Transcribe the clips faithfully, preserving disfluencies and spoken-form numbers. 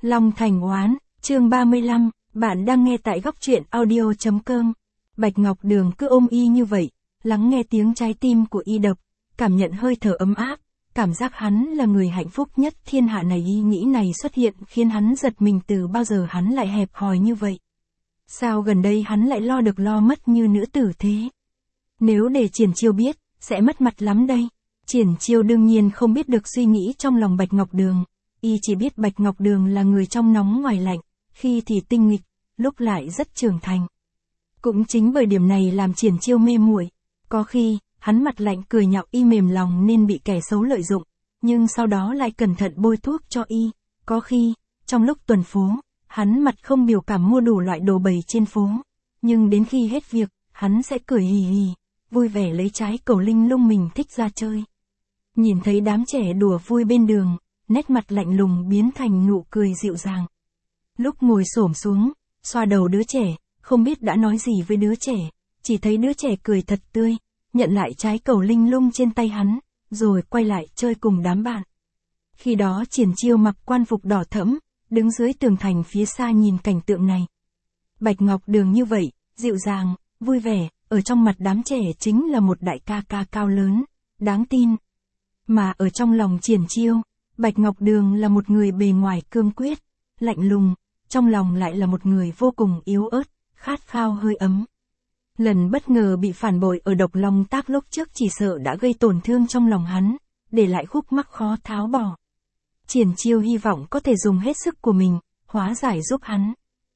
Long Thành Oán, chương ba mươi lăm, bạn đang nghe tại góc truyện audio.com. Bạch Ngọc Đường cứ ôm y như vậy, lắng nghe tiếng trái tim của y đập, cảm nhận hơi thở ấm áp, cảm giác hắn là người hạnh phúc nhất thiên hạ này. Y nghĩ này xuất hiện khiến hắn giật mình, từ bao giờ hắn lại hẹp hòi như vậy. Sao gần đây hắn lại lo được lo mất như nữ tử thế? Nếu để Triển Chiêu biết, sẽ mất mặt lắm đây. Triển Chiêu đương nhiên không biết được suy nghĩ trong lòng Bạch Ngọc Đường. Y chỉ biết Bạch Ngọc Đường là người trong nóng ngoài lạnh, khi thì tinh nghịch, lúc lại rất trưởng thành. Cũng chính bởi điểm này làm Triển Chiêu mê muội. Có khi, hắn mặt lạnh cười nhạo y mềm lòng nên bị kẻ xấu lợi dụng, nhưng sau đó lại cẩn thận bôi thuốc cho y. Có khi, trong lúc tuần phố, hắn mặt không biểu cảm mua đủ loại đồ bày trên phố, nhưng đến khi hết việc, hắn sẽ cười hì hì, vui vẻ lấy trái cầu linh lung mình thích ra chơi. Nhìn thấy đám trẻ đùa vui bên đường, nét mặt lạnh lùng biến thành nụ cười dịu dàng. Lúc ngồi xổm xuống, xoa đầu đứa trẻ, không biết đã nói gì với đứa trẻ, chỉ thấy đứa trẻ cười thật tươi, nhận lại trái cầu linh lung trên tay hắn, rồi quay lại chơi cùng đám bạn. Khi đó Triển Chiêu mặc quan phục đỏ thẫm, đứng dưới tường thành phía xa nhìn cảnh tượng này. Bạch Ngọc Đường như vậy, dịu dàng, vui vẻ, ở trong mặt đám trẻ chính là một đại ca ca cao lớn, đáng tin. Mà ở trong lòng Triển Chiêu, Bạch Ngọc Đường là một người bề ngoài cương quyết, lạnh lùng, trong lòng lại là một người vô cùng yếu ớt, khát khao hơi ấm. Lần bất ngờ bị phản bội ở Độc Long Tác lúc trước chỉ sợ đã gây tổn thương trong lòng hắn, để lại khúc mắc khó tháo bỏ. Triển Chiêu hy vọng có thể dùng hết sức của mình, hóa giải giúp hắn.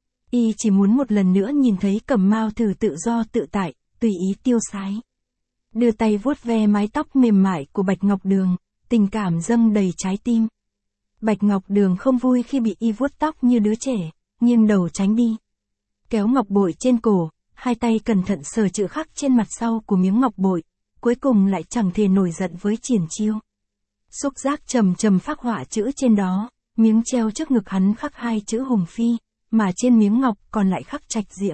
Y chỉ muốn một lần nữa nhìn thấy Cẩm Mao thử tự do tự tại, tùy ý tiêu sái. Đưa tay vuốt ve mái tóc mềm mại của Bạch Ngọc Đường, tình cảm dâng đầy trái tim. Bạch Ngọc Đường không vui khi bị y vuốt tóc như đứa trẻ, nghiêng đầu tránh đi. Kéo ngọc bội trên cổ, hai tay cẩn thận sờ chữ khắc trên mặt sau của miếng ngọc bội, cuối cùng lại chẳng thể nổi giận với Triển Chiêu. Xúc giác trầm trầm phác họa chữ trên đó, miếng treo trước ngực hắn khắc hai chữ Hùng Phi, mà trên miếng ngọc còn lại khắc Trạch Diễm.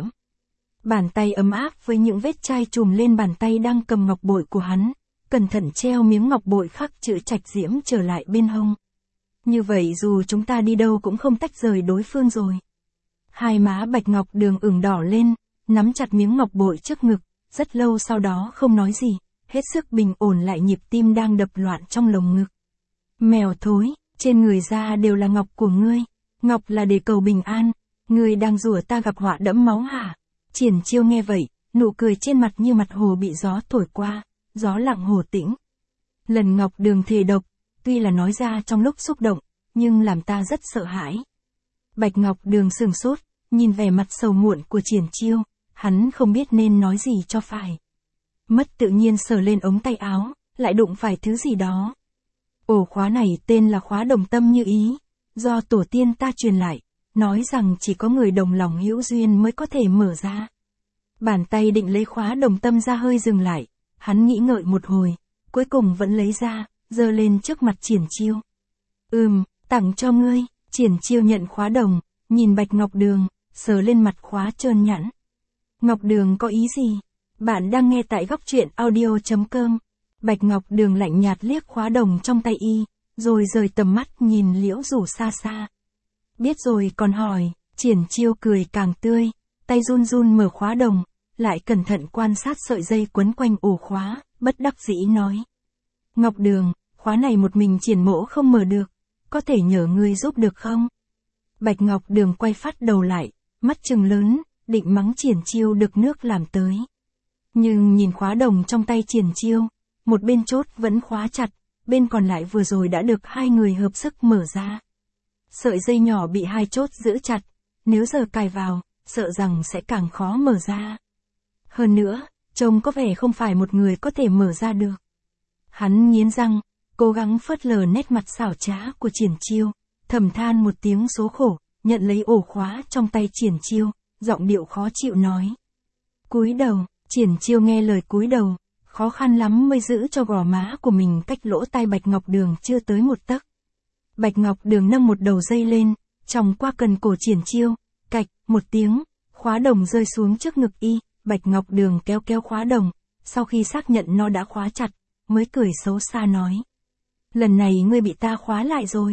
Bàn tay ấm áp với những vết chai chùm lên bàn tay đang cầm ngọc bội của hắn, cẩn thận treo miếng ngọc bội khắc chữ Trạch Diễm trở lại bên hông. Như vậy dù chúng ta đi đâu cũng không tách rời đối phương rồi. Hai má Bạch Ngọc Đường ửng đỏ lên, nắm chặt miếng ngọc bội trước ngực, rất lâu sau đó không nói gì, hết sức bình ổn lại nhịp tim đang đập loạn trong lồng ngực. Mèo thối, trên người da đều là ngọc của ngươi, ngọc là để cầu bình an, ngươi đang rủa ta gặp họa đẫm máu hả? Triển Chiêu nghe vậy, nụ cười trên mặt như mặt hồ bị gió thổi qua, gió lặng hồ tĩnh. Lần Ngọc Đường thề độc, tuy là nói ra trong lúc xúc động, nhưng làm ta rất sợ hãi. Bạch Ngọc Đường sửng sốt, nhìn vẻ mặt sầu muộn của Triển Chiêu, hắn không biết nên nói gì cho phải. Mất tự nhiên sờ lên ống tay áo, lại đụng phải thứ gì đó. Ổ khóa này tên là khóa đồng tâm như ý, do tổ tiên ta truyền lại, nói rằng chỉ có người đồng lòng hữu duyên mới có thể mở ra. Bàn tay định lấy khóa đồng tâm ra hơi dừng lại, hắn nghĩ ngợi một hồi, cuối cùng vẫn lấy ra, giơ lên trước mặt Triển Chiêu. Ừm, tặng cho ngươi. Triển Chiêu nhận khóa đồng, nhìn Bạch Ngọc Đường, sờ lên mặt khóa trơn nhẵn. Ngọc Đường có ý gì? Bạn đang nghe tại góc truyện audio.com. Bạch Ngọc Đường lạnh nhạt liếc khóa đồng trong tay y, rồi rời tầm mắt nhìn Liễu Rủ xa xa. Biết rồi còn hỏi. Triển Chiêu cười càng tươi, tay run run mở khóa đồng, lại cẩn thận quan sát sợi dây quấn quanh ổ khóa, bất đắc dĩ nói. Ngọc Đường, khóa này một mình Triển mỗ không mở được, có thể nhờ ngươi giúp được không? Bạch Ngọc Đường quay phát đầu lại, mắt trừng lớn, định mắng Triển Chiêu được nước làm tới. Nhưng nhìn khóa đồng trong tay Triển Chiêu, một bên chốt vẫn khóa chặt, bên còn lại vừa rồi đã được hai người hợp sức mở ra. Sợi dây nhỏ bị hai chốt giữ chặt, nếu giờ cài vào, sợ rằng sẽ càng khó mở ra. Hơn nữa, trông có vẻ không phải một người có thể mở ra được. Hắn nghiến răng, cố gắng phớt lờ nét mặt xảo trá của Triển Chiêu, thầm than một tiếng số khổ, nhận lấy ổ khóa trong tay Triển Chiêu, giọng điệu khó chịu nói. Cúi đầu. Triển Chiêu nghe lời cúi đầu, khó khăn lắm mới giữ cho gò má của mình cách lỗ tai Bạch Ngọc Đường chưa tới một tấc. Bạch Ngọc Đường nâng một đầu dây lên, chòng qua cần cổ Triển Chiêu, cạch, một tiếng, khóa đồng rơi xuống trước ngực y. Bạch Ngọc Đường kéo kéo khóa đồng, sau khi xác nhận nó đã khóa chặt, mới cười xấu xa nói. Lần này ngươi bị ta khóa lại rồi.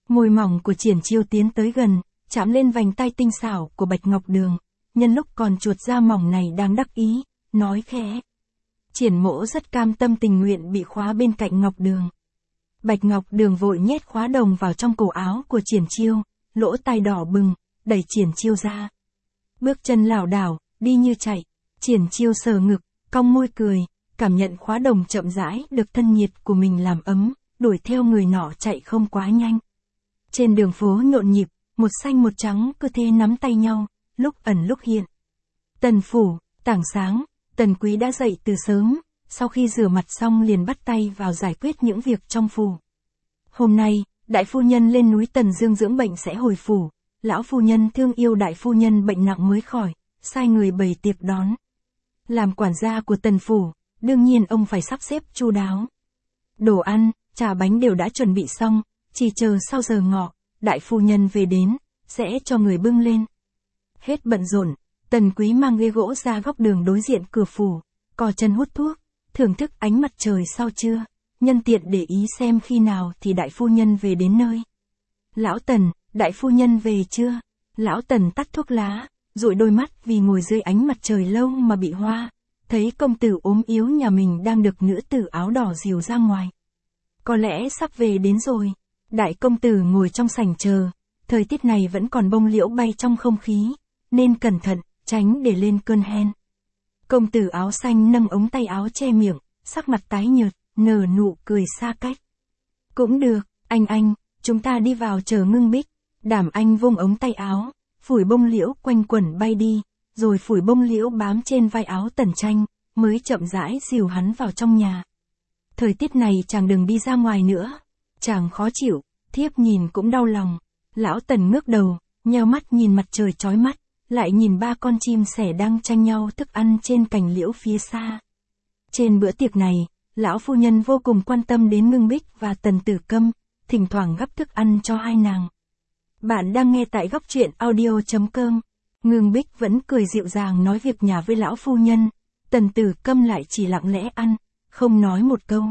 Môi mỏng của Triển Chiêu tiến tới gần, chạm lên vành tai tinh xảo của Bạch Ngọc Đường, nhân lúc còn chuột da mỏng này đang đắc ý, nói khẽ. Triển Mỗ rất cam tâm tình nguyện bị khóa bên cạnh Ngọc Đường. Bạch Ngọc Đường vội nhét khóa đồng vào trong cổ áo của Triển Chiêu, lỗ tai đỏ bừng, đẩy Triển Chiêu ra. Bước chân lảo đảo, đi như chạy, Triển Chiêu sờ ngực, cong môi cười, cảm nhận khóa đồng chậm rãi được thân nhiệt của mình làm ấm, đuổi theo người nọ chạy không quá nhanh. Trên đường phố nhộn nhịp, một xanh một trắng cứ thế nắm tay nhau, lúc ẩn lúc hiện. Tần phủ, tảng sáng, Tần Quý đã dậy từ sớm, sau khi rửa mặt xong liền bắt tay vào giải quyết những việc trong phủ. Hôm nay, đại phu nhân lên núi Tần Dương dưỡng bệnh sẽ hồi phủ, lão phu nhân thương yêu đại phu nhân bệnh nặng mới khỏi, sai người bày tiệc đón. Làm quản gia của Tần phủ, đương nhiên ông phải sắp xếp chu đáo. Đồ ăn, trà bánh đều đã chuẩn bị xong, chỉ chờ sau giờ ngọ, đại phu nhân về đến, sẽ cho người bưng lên. Hết bận rộn, Tần Quý mang ghế gỗ ra góc đường đối diện cửa phủ, cò chân hút thuốc, thưởng thức ánh mặt trời sau trưa, nhân tiện để ý xem khi nào thì đại phu nhân về đến nơi. Lão Tần, đại phu nhân về chưa? Lão Tần tắt thuốc lá, dụi đôi mắt vì ngồi dưới ánh mặt trời lâu mà bị hoa, thấy công tử ốm yếu nhà mình đang được nữ tử áo đỏ dìu ra ngoài. Có lẽ sắp về đến rồi. Đại công tử ngồi trong sảnh chờ, thời tiết này vẫn còn bông liễu bay trong không khí, nên cẩn thận, tránh để lên cơn hen. Công tử áo xanh nâng ống tay áo che miệng, sắc mặt tái nhợt, nở nụ cười xa cách. Cũng được, anh anh, chúng ta đi vào chờ Ngưng Bích. Đảm Anh vung ống tay áo, phủi bông liễu quanh quẩn bay đi, rồi phủi bông liễu bám trên vai áo Tần Tranh, mới chậm rãi dìu hắn vào trong nhà. Thời tiết này chàng đừng đi ra ngoài nữa. Chàng khó chịu, thiếp nhìn cũng đau lòng. Lão Tần ngước đầu, nheo mắt nhìn mặt trời chói mắt, lại nhìn ba con chim sẻ đang tranh nhau thức ăn trên cành liễu phía xa. Trên bữa tiệc này, lão phu nhân vô cùng quan tâm đến Ngưng Bích và Tần Tử Câm, thỉnh thoảng gắp thức ăn cho hai nàng. Bạn đang nghe tại góc truyện audio chấm com. Ngưng Bích vẫn cười dịu dàng nói việc nhà với lão phu nhân, Tần Tử Câm lại chỉ lặng lẽ ăn, không nói một câu.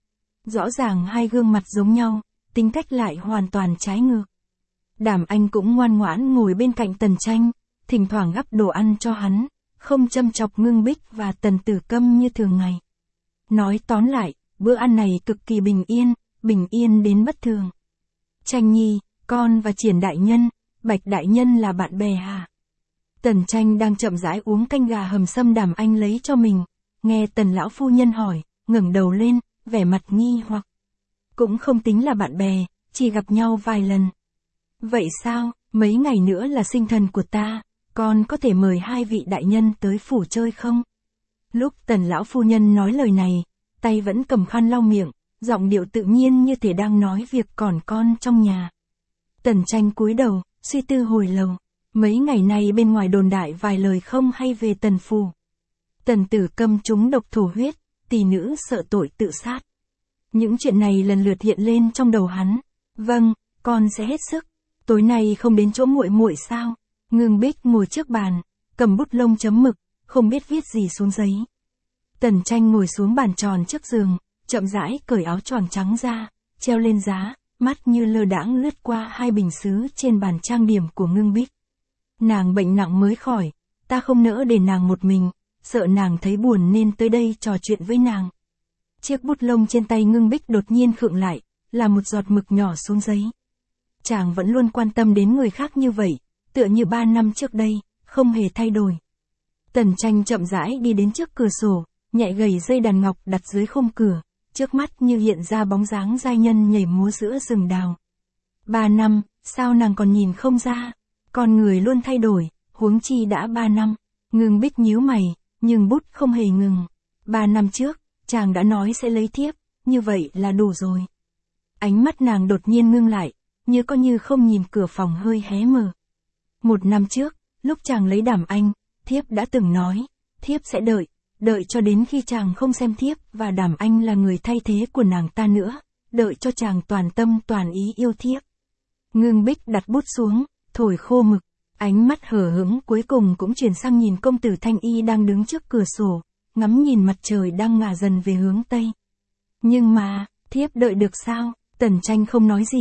Rõ ràng hai gương mặt giống nhau, tính cách lại hoàn toàn trái ngược. Đảm Anh cũng ngoan ngoãn ngồi bên cạnh Tần Tranh, thỉnh thoảng gắp đồ ăn cho hắn, không châm chọc Ngưng Bích và Tần Tử Câm như thường ngày. Nói tóm lại, bữa ăn này cực kỳ bình yên, bình yên đến bất thường. Tranh nhi, con và Triển đại nhân, Bạch đại nhân là bạn bè hả? Tần Tranh đang chậm rãi uống canh gà hầm sâm Đảm Anh lấy cho mình, nghe Tần lão phu nhân hỏi, ngẩng đầu lên, vẻ mặt nghi hoặc. Cũng không tính là bạn bè, chỉ gặp nhau vài lần. Vậy sao, mấy ngày nữa là sinh thần của ta, con có thể mời hai vị đại nhân tới phủ chơi không? Lúc Tần lão phu nhân nói lời này, tay vẫn cầm khăn lau miệng, giọng điệu tự nhiên như thể đang nói việc còn con trong nhà. Tần Tranh cúi đầu, suy tư hồi lâu, mấy ngày nay bên ngoài đồn đại vài lời không hay về Tần phủ. Tần Tử Câm trúng độc thổ huyết, tỷ nữ sợ tội tự sát. Những chuyện này lần lượt hiện lên trong đầu hắn. Vâng, con sẽ hết sức. Tối nay không đến chỗ muội muội sao? Ngưng Bích ngồi trước bàn, cầm bút lông chấm mực, không biết viết gì xuống giấy. Tần Tranh ngồi xuống bàn tròn trước giường, chậm rãi cởi áo choàng trắng ra, treo lên giá, mắt như lơ đãng lướt qua hai bình sứ trên bàn trang điểm của Ngưng Bích. Nàng bệnh nặng mới khỏi, ta không nỡ để nàng một mình, sợ nàng thấy buồn nên tới đây trò chuyện với nàng. Chiếc bút lông trên tay Ngưng Bích đột nhiên khựng lại, là một giọt mực nhỏ xuống giấy. Chàng vẫn luôn quan tâm đến người khác như vậy, tựa như ba năm trước đây, không hề thay đổi. Tần Tranh chậm rãi đi đến trước cửa sổ, nhẹ gầy dây đàn ngọc đặt dưới khung cửa, trước mắt như hiện ra bóng dáng giai nhân nhảy múa giữa rừng đào. Ba năm, sao nàng còn nhìn không ra? Con người luôn thay đổi, huống chi đã ba năm. Ngưng Bích nhíu mày, nhưng bút không hề ngừng. Ba năm trước, chàng đã nói sẽ lấy thiếp, như vậy là đủ rồi. Ánh mắt nàng đột nhiên ngưng lại, như có như không nhìn cửa phòng hơi hé mở. Một năm trước, lúc chàng lấy Đảm Anh, thiếp đã từng nói, thiếp sẽ đợi, đợi cho đến khi chàng không xem thiếp và Đảm Anh là người thay thế của nàng ta nữa, đợi cho chàng toàn tâm toàn ý yêu thiếp. Ngưng Bích đặt bút xuống, thổi khô mực, ánh mắt hờ hững cuối cùng cũng chuyển sang nhìn công tử Thanh Y đang đứng trước cửa sổ, ngắm nhìn mặt trời đang ngả dần về hướng Tây. Nhưng mà, thiếp đợi được sao? Tần Tranh không nói gì,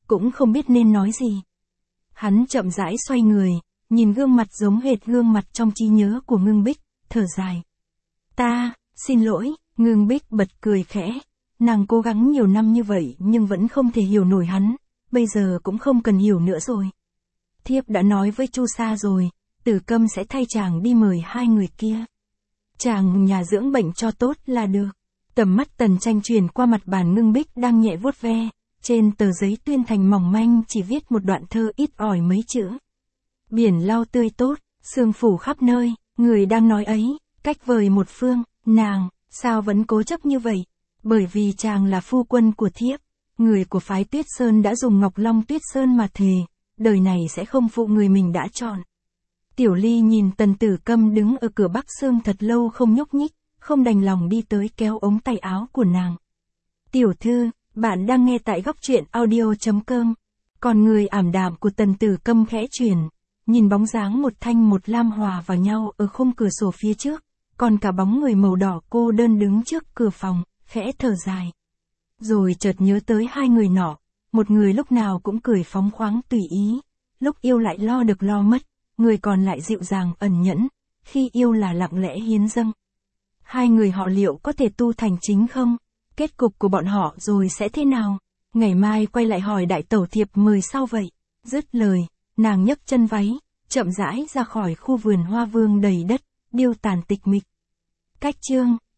cũng không biết nên nói gì. Hắn chậm rãi xoay người, nhìn gương mặt giống hệt gương mặt trong trí nhớ của Ngưng Bích, thở dài. Ta, xin lỗi, Ngưng Bích bật cười khẽ. Nàng cố gắng nhiều năm như vậy nhưng vẫn không thể hiểu nổi hắn, bây giờ cũng không cần hiểu nữa rồi. Thiếp đã nói với Chu Sa rồi, Tử Câm sẽ thay chàng đi mời hai người kia. Chàng nhà dưỡng bệnh cho tốt là được. Tầm mắt Tần Tranh truyền qua mặt bàn Ngưng Bích đang nhẹ vuốt ve, trên tờ giấy tuyên thành mỏng manh chỉ viết một đoạn thơ ít ỏi mấy chữ. Biển lau tươi tốt, sương phủ khắp nơi, người đang nói ấy, cách vời một phương, nàng, sao vẫn cố chấp như vậy? Bởi vì chàng là phu quân của thiếp, người của phái Tuyết Sơn đã dùng Ngọc Long Tuyết Sơn mà thề, đời này sẽ không phụ người mình đã chọn. Tiểu Ly nhìn Tần Tử Câm đứng ở cửa Bắc Sương thật lâu không nhúc nhích, không đành lòng đi tới kéo ống tay áo của nàng. Tiểu thư, bạn đang nghe tại góc truyện audio chấm com. Còn người ảm đạm của Tần Tử Câm khẽ chuyển, nhìn bóng dáng một thanh một lam hòa vào nhau ở khung cửa sổ phía trước, còn cả bóng người màu đỏ cô đơn đứng trước cửa phòng, khẽ thở dài. Rồi chợt nhớ tới hai người nọ, một người lúc nào cũng cười phóng khoáng tùy ý, lúc yêu lại lo được lo mất, người còn lại dịu dàng ẩn nhẫn, khi yêu là lặng lẽ hiến dâng. Hai người họ liệu có thể tu thành chính không? Kết cục của bọn họ rồi sẽ thế nào? Ngày mai quay lại hỏi đại tẩu thiệp mời sau vậy. Dứt lời, nàng nhấc chân váy, chậm rãi ra khỏi khu vườn hoa vương đầy đất, điêu tàn tịch mịch. Cách chương